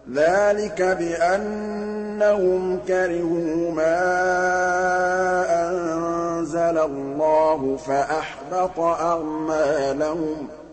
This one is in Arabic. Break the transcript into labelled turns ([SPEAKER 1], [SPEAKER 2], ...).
[SPEAKER 1] ذَٰلِكَ بِأَنَّهُمْ كَرِهُوا مَا أَنزَلَ اللَّهُ فَأَحْبَطَ أَعْمَالَهُمْ